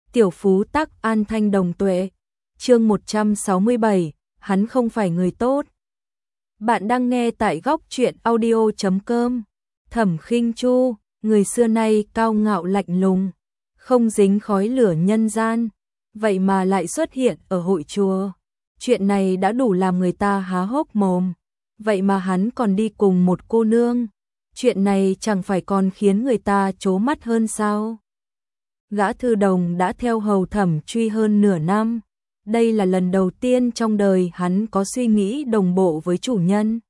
Tiểu Phú Tắc An Thanh Đồng Tuệ. Chương 167, hắn không phải người tốt. Bạn đang nghe tại góc truyện audio.com. Thẩm Khinh Chu, người xưa nay cao ngạo lạnh lùng, không dính khói lửa nhân gian, vậy mà lại xuất hiện ở hội chùa. Chuyện này đã đủ làm người ta há hốc mồm, vậy mà hắn còn đi cùng một cô nương. Chuyện này chẳng phải còn khiến người ta trố mắt hơn sao? Gã Thư Đồng đã theo hầu Thẩm Truy hơn nửa năm. Đây là lần đầu tiên trong đời hắn có suy nghĩ đồng bộ với chủ nhân.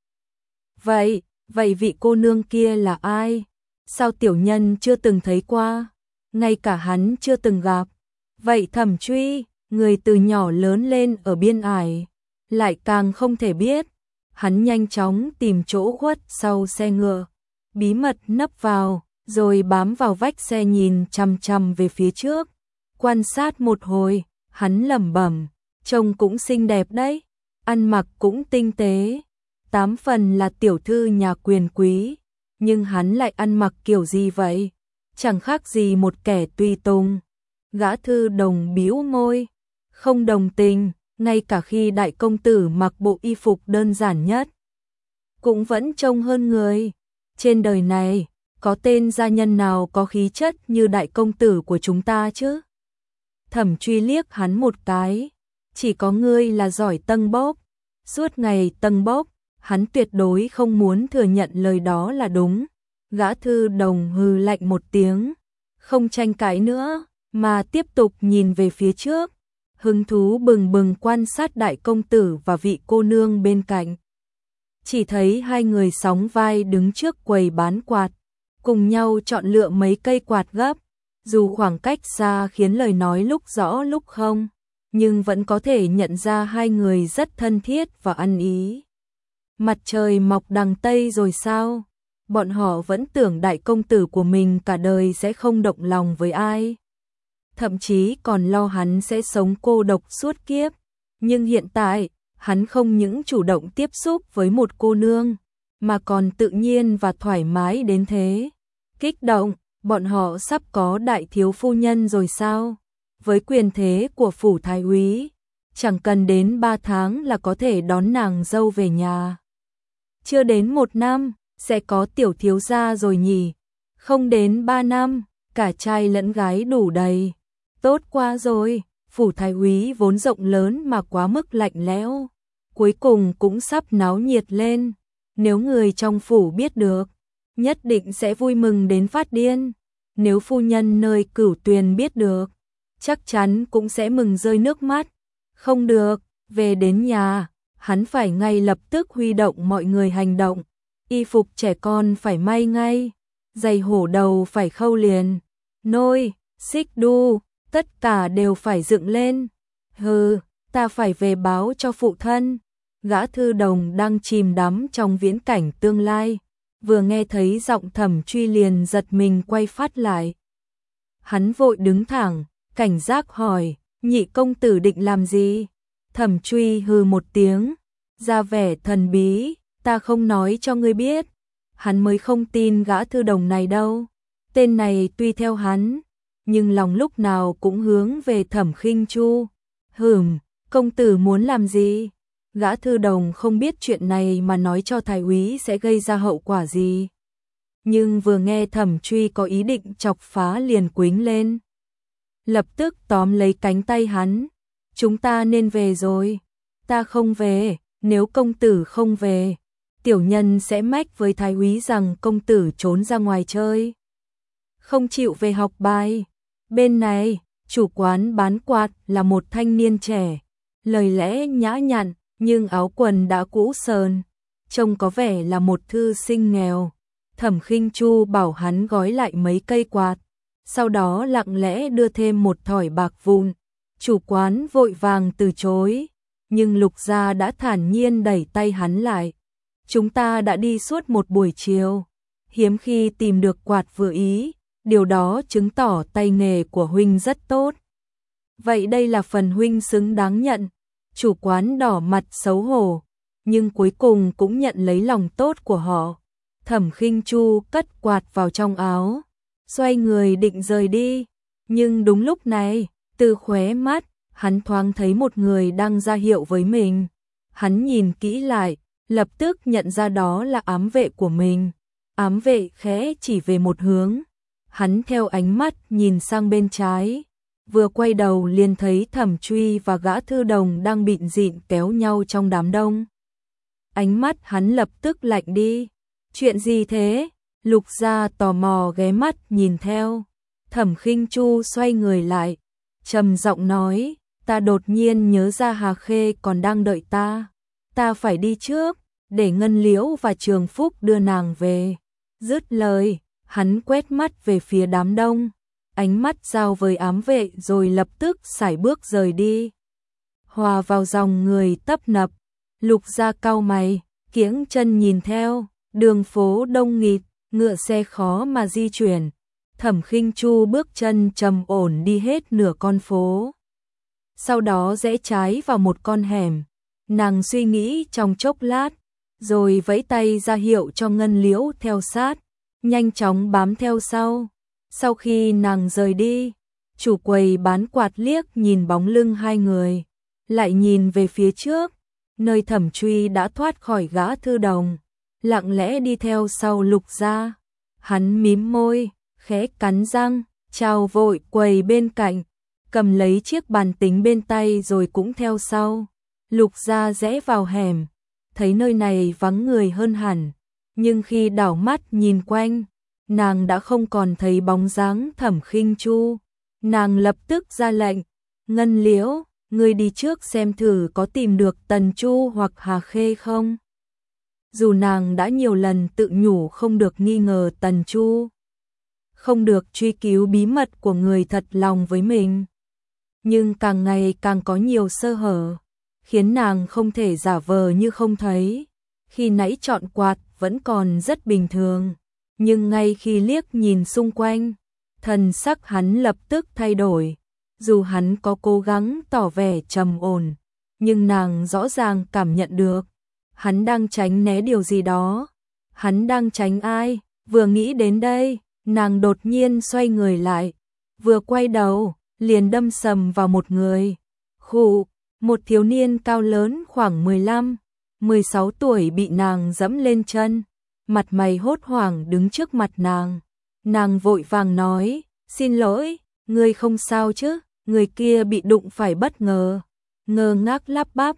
Vậy vị cô nương kia là ai? Sao tiểu nhân chưa từng thấy qua? Ngay cả hắn chưa từng gặp. Vậy Thẩm Truy, người từ nhỏ lớn lên ở biên ải, lại càng không thể biết. Hắn nhanh chóng tìm chỗ khuất sau xe ngựa, bí mật nấp vào, rồi bám vào vách xe nhìn chằm chằm về phía trước. Quan sát một hồi, hắn lẩm bẩm, trông cũng xinh đẹp đấy, ăn mặc cũng tinh tế, 8 phần là tiểu thư nhà quyền quý, nhưng hắn lại ăn mặc kiểu gì vậy? Chẳng khác gì một kẻ tùy tùng. Gã Thư Đồng bĩu môi, không đồng tình, ngay cả khi đại công tử mặc bộ y phục đơn giản nhất, cũng vẫn trông hơn người. Trên đời này, có tên gia nhân nào có khí chất như đại công tử của chúng ta chứ? Thẩm Truy liếc hắn một cái, chỉ có ngươi là giỏi tâng bốc. Suốt ngày tâng bốc, hắn tuyệt đối không muốn thừa nhận lời đó là đúng. Gã Thư Đồng hừ lạnh một tiếng, không tranh cãi nữa, mà tiếp tục nhìn về phía trước, hứng thú bừng bừng quan sát đại công tử và vị cô nương bên cạnh. Chỉ thấy hai người sóng vai đứng trước quầy bán quạt, cùng nhau chọn lựa mấy cây quạt gấp. Dù khoảng cách xa khiến lời nói lúc rõ lúc không, nhưng vẫn có thể nhận ra hai người rất thân thiết và ăn ý. Mặt trời mọc đằng Tây rồi sao? Bọn họ vẫn tưởng đại công tử của mình cả đời sẽ không động lòng với ai. Thậm chí còn lo hắn sẽ sống cô độc suốt kiếp. Nhưng hiện tại, hắn không những chủ động tiếp xúc với một cô nương, mà còn tự nhiên và thoải mái đến thế. Kích động, bọn họ sắp có đại thiếu phu nhân rồi sao? Với quyền thế của phủ thái úy, chẳng cần đến 3 tháng là có thể đón nàng dâu về nhà. Chưa đến 1 năm, sẽ có tiểu thiếu gia rồi nhỉ? Không đến 3 năm, cả trai lẫn gái đủ đầy. Tốt quá rồi, phủ thái úy vốn rộng lớn mà quá mức lạnh lẽo, cuối cùng cũng sắp náo nhiệt lên. Nếu người trong phủ biết được, nhất định sẽ vui mừng đến phát điên. Nếu phu nhân nơi Cửu Tuyền biết được, chắc chắn cũng sẽ mừng rơi nước mắt. Không được, về đến nhà, hắn phải ngay lập tức huy động mọi người hành động. Y phục trẻ con phải may ngay, giày hổ đầu phải khâu liền, nôi, xích đu, tất cả đều phải dựng lên. Hừ, ta phải về báo cho phụ thân. Gã Thư Đồng đang chìm đắm trong viễn cảnh tương lai, vừa nghe thấy giọng Thẩm Truy liền giật mình quay phát lại. Hắn vội đứng thẳng, cảnh giác hỏi, nhị công tử định làm gì? Thẩm Truy hừ một tiếng, ra vẻ thần bí, ta không nói cho ngươi biết. Hắn mới không tin gã Thư Đồng này đâu. Tên này tuy theo hắn, nhưng lòng lúc nào cũng hướng về Thẩm Khinh Chu. Công tử muốn làm gì? Gã Thư Đồng không biết chuyện này mà nói cho thái úy sẽ gây ra hậu quả gì. Nhưng vừa nghe Thẩm Truy có ý định chọc phá liền quĩnh lên. Lập tức tóm lấy cánh tay hắn. Chúng ta nên về rồi. Ta không về, nếu công tử không về, tiểu nhân sẽ mách với thái úy rằng công tử trốn ra ngoài chơi, không chịu về học bài. Bên này, chủ quán bán quạt là một thanh niên trẻ, lời lẽ nhã nhặn, nhưng áo quần đã cũ sờn, trông có vẻ là một thư sinh nghèo. Thẩm Khinh Chu bảo hắn gói lại mấy cây quạt, sau đó lặng lẽ đưa thêm một thỏi bạc vụn. Chủ quán vội vàng từ chối, nhưng Lục Gia đã thản nhiên đẩy tay hắn lại. Chúng ta đã đi suốt một buổi chiều, hiếm khi tìm được quạt vừa ý, điều đó chứng tỏ tay nghề của huynh rất tốt. Vậy đây là phần huynh xứng đáng nhận. Chủ quán đỏ mặt xấu hổ, nhưng cuối cùng cũng nhận lấy lòng tốt của họ. Thẩm Khinh Chu cất quạt vào trong áo, xoay người định rời đi, nhưng đúng lúc này, Từ khóe mắt, hắn thoáng thấy một người đang ra hiệu với mình. Hắn nhìn kỹ lại, lập tức nhận ra đó là ám vệ của mình. Ám vệ khẽ chỉ về một hướng. Hắn theo ánh mắt nhìn sang bên trái. Vừa quay đầu liền thấy Thẩm Truy và gã thư đồng đang bịn rịn kéo nhau trong đám đông. Ánh mắt hắn lập tức lạnh đi. Chuyện gì thế? Lục Gia tò mò ghé mắt nhìn theo. Thẩm Khinh Chu xoay người lại, trầm giọng nói, ta đột nhiên nhớ ra Hà Khê còn đang đợi ta. Ta phải đi trước, để Ngân Liễu và Trường Phúc đưa nàng về. Dứt lời, hắn quét mắt về phía đám đông, ánh mắt giao với ám vệ rồi lập tức sải bước rời đi. Hòa vào dòng người tấp nập, Lục Gia cau mày, kiễng chân nhìn theo, đường phố đông nghịt, ngựa xe khó mà di chuyển. Thẩm Khinh Chu bước chân trầm ổn đi hết nửa con phố. Sau đó rẽ trái vào một con hẻm. Nàng suy nghĩ trong chốc lát, rồi vẫy tay ra hiệu cho Ngân Liễu theo sát, nhanh chóng bám theo sau. Sau khi nàng rời đi, chủ quầy bán quạt liếc nhìn bóng lưng hai người, lại nhìn về phía trước, nơi Thẩm Truy đã thoát khỏi gã thư đồng, lặng lẽ đi theo sau Lục Gia. Hắn mím môi, khẽ cắn răng, chào vội quầy bên cạnh, cầm lấy chiếc bàn tính bên tay rồi cũng theo sau. Lục Gia rẽ vào hẻm, thấy nơi này vắng người hơn hẳn, nhưng khi đảo mắt nhìn quanh, nàng đã không còn thấy bóng dáng Thẩm Khinh Chu. Nàng lập tức ra lệnh, Ngân Liễu, ngươi đi trước xem thử có tìm được Tần Chu hoặc Hà Khê không. Dù nàng đã nhiều lần tự nhủ không được nghi ngờ Tần Chu, không được truy cứu bí mật của người thật lòng với mình, nhưng càng ngày càng có nhiều sơ hở, khiến nàng không thể giả vờ như không thấy. Khi nãy chọn quạt vẫn còn rất bình thường, nhưng ngay khi liếc nhìn xung quanh, thần sắc hắn lập tức thay đổi. Dù hắn có cố gắng tỏ vẻ trầm ổn, nhưng nàng rõ ràng cảm nhận được hắn đang tránh né điều gì đó. Hắn đang tránh ai? Vừa nghĩ đến đây, nàng đột nhiên xoay người lại, vừa quay đầu, liền đâm sầm vào một người. Khụ, một thiếu niên cao lớn khoảng 15, 16 tuổi bị nàng dẫm lên chân, mặt mày hốt hoảng đứng trước mặt nàng. Nàng vội vàng nói, xin lỗi, ngươi không sao chứ? Người kia bị đụng phải bất ngờ, ngơ ngác lắp bắp,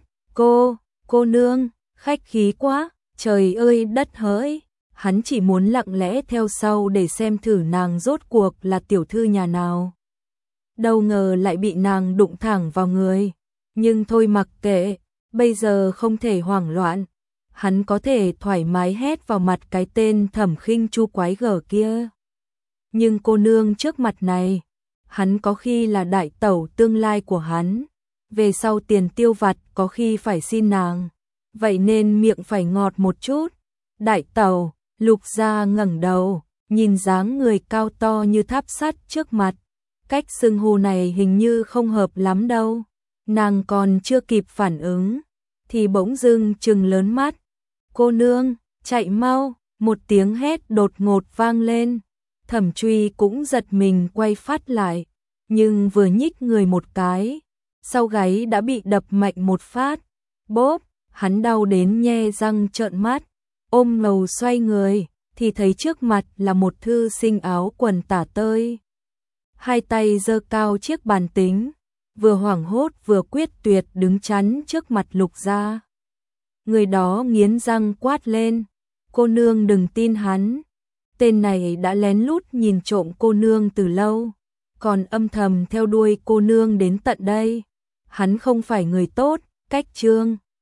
cô nương, khách khí quá, trời ơi đất hỡi. Hắn chỉ muốn lặng lẽ theo sau để xem thử nàng rốt cuộc là tiểu thư nhà nào. Đâu ngờ lại bị nàng đụng thẳng vào người. Nhưng thôi mặc kệ, bây giờ không thể hoảng loạn. Hắn có thể thoải mái hét vào mặt cái tên Thẩm Khinh Chu quái gở kia. Nhưng cô nương trước mặt này, hắn có khi là đại tẩu tương lai của hắn. Về sau tiền tiêu vặt có khi phải xin nàng. Vậy nên miệng phải ngọt một chút. Đại tẩu, Lục Gia ngẩng đầu, nhìn dáng người cao to như tháp sắt trước mặt. Cách xưng hô này hình như không hợp lắm đâu. Nàng còn chưa kịp phản ứng, thì bỗng dưng trừng lớn mắt. Cô nương, chạy mau, một tiếng hét đột ngột vang lên. Thẩm Truy cũng giật mình quay phát lại, nhưng vừa nhích người một cái, sau gáy đã bị đập mạnh một phát. Bốp, hắn đau đến nhe răng trợn mắt, ôm ngầu xoay người, thì thấy trước mặt là một thư sinh áo quần tả tơi. Hai tay giơ cao chiếc bàn tính, vừa hoảng hốt vừa quyết tuyệt đứng chắn trước mặt Lục Gia. Người đó nghiến răng quát lên, cô nương đừng tin hắn. Tên này đã lén lút nhìn trộm cô nương từ lâu, còn âm thầm theo đuôi cô nương đến tận đây. Hắn không phải người tốt, cách Trương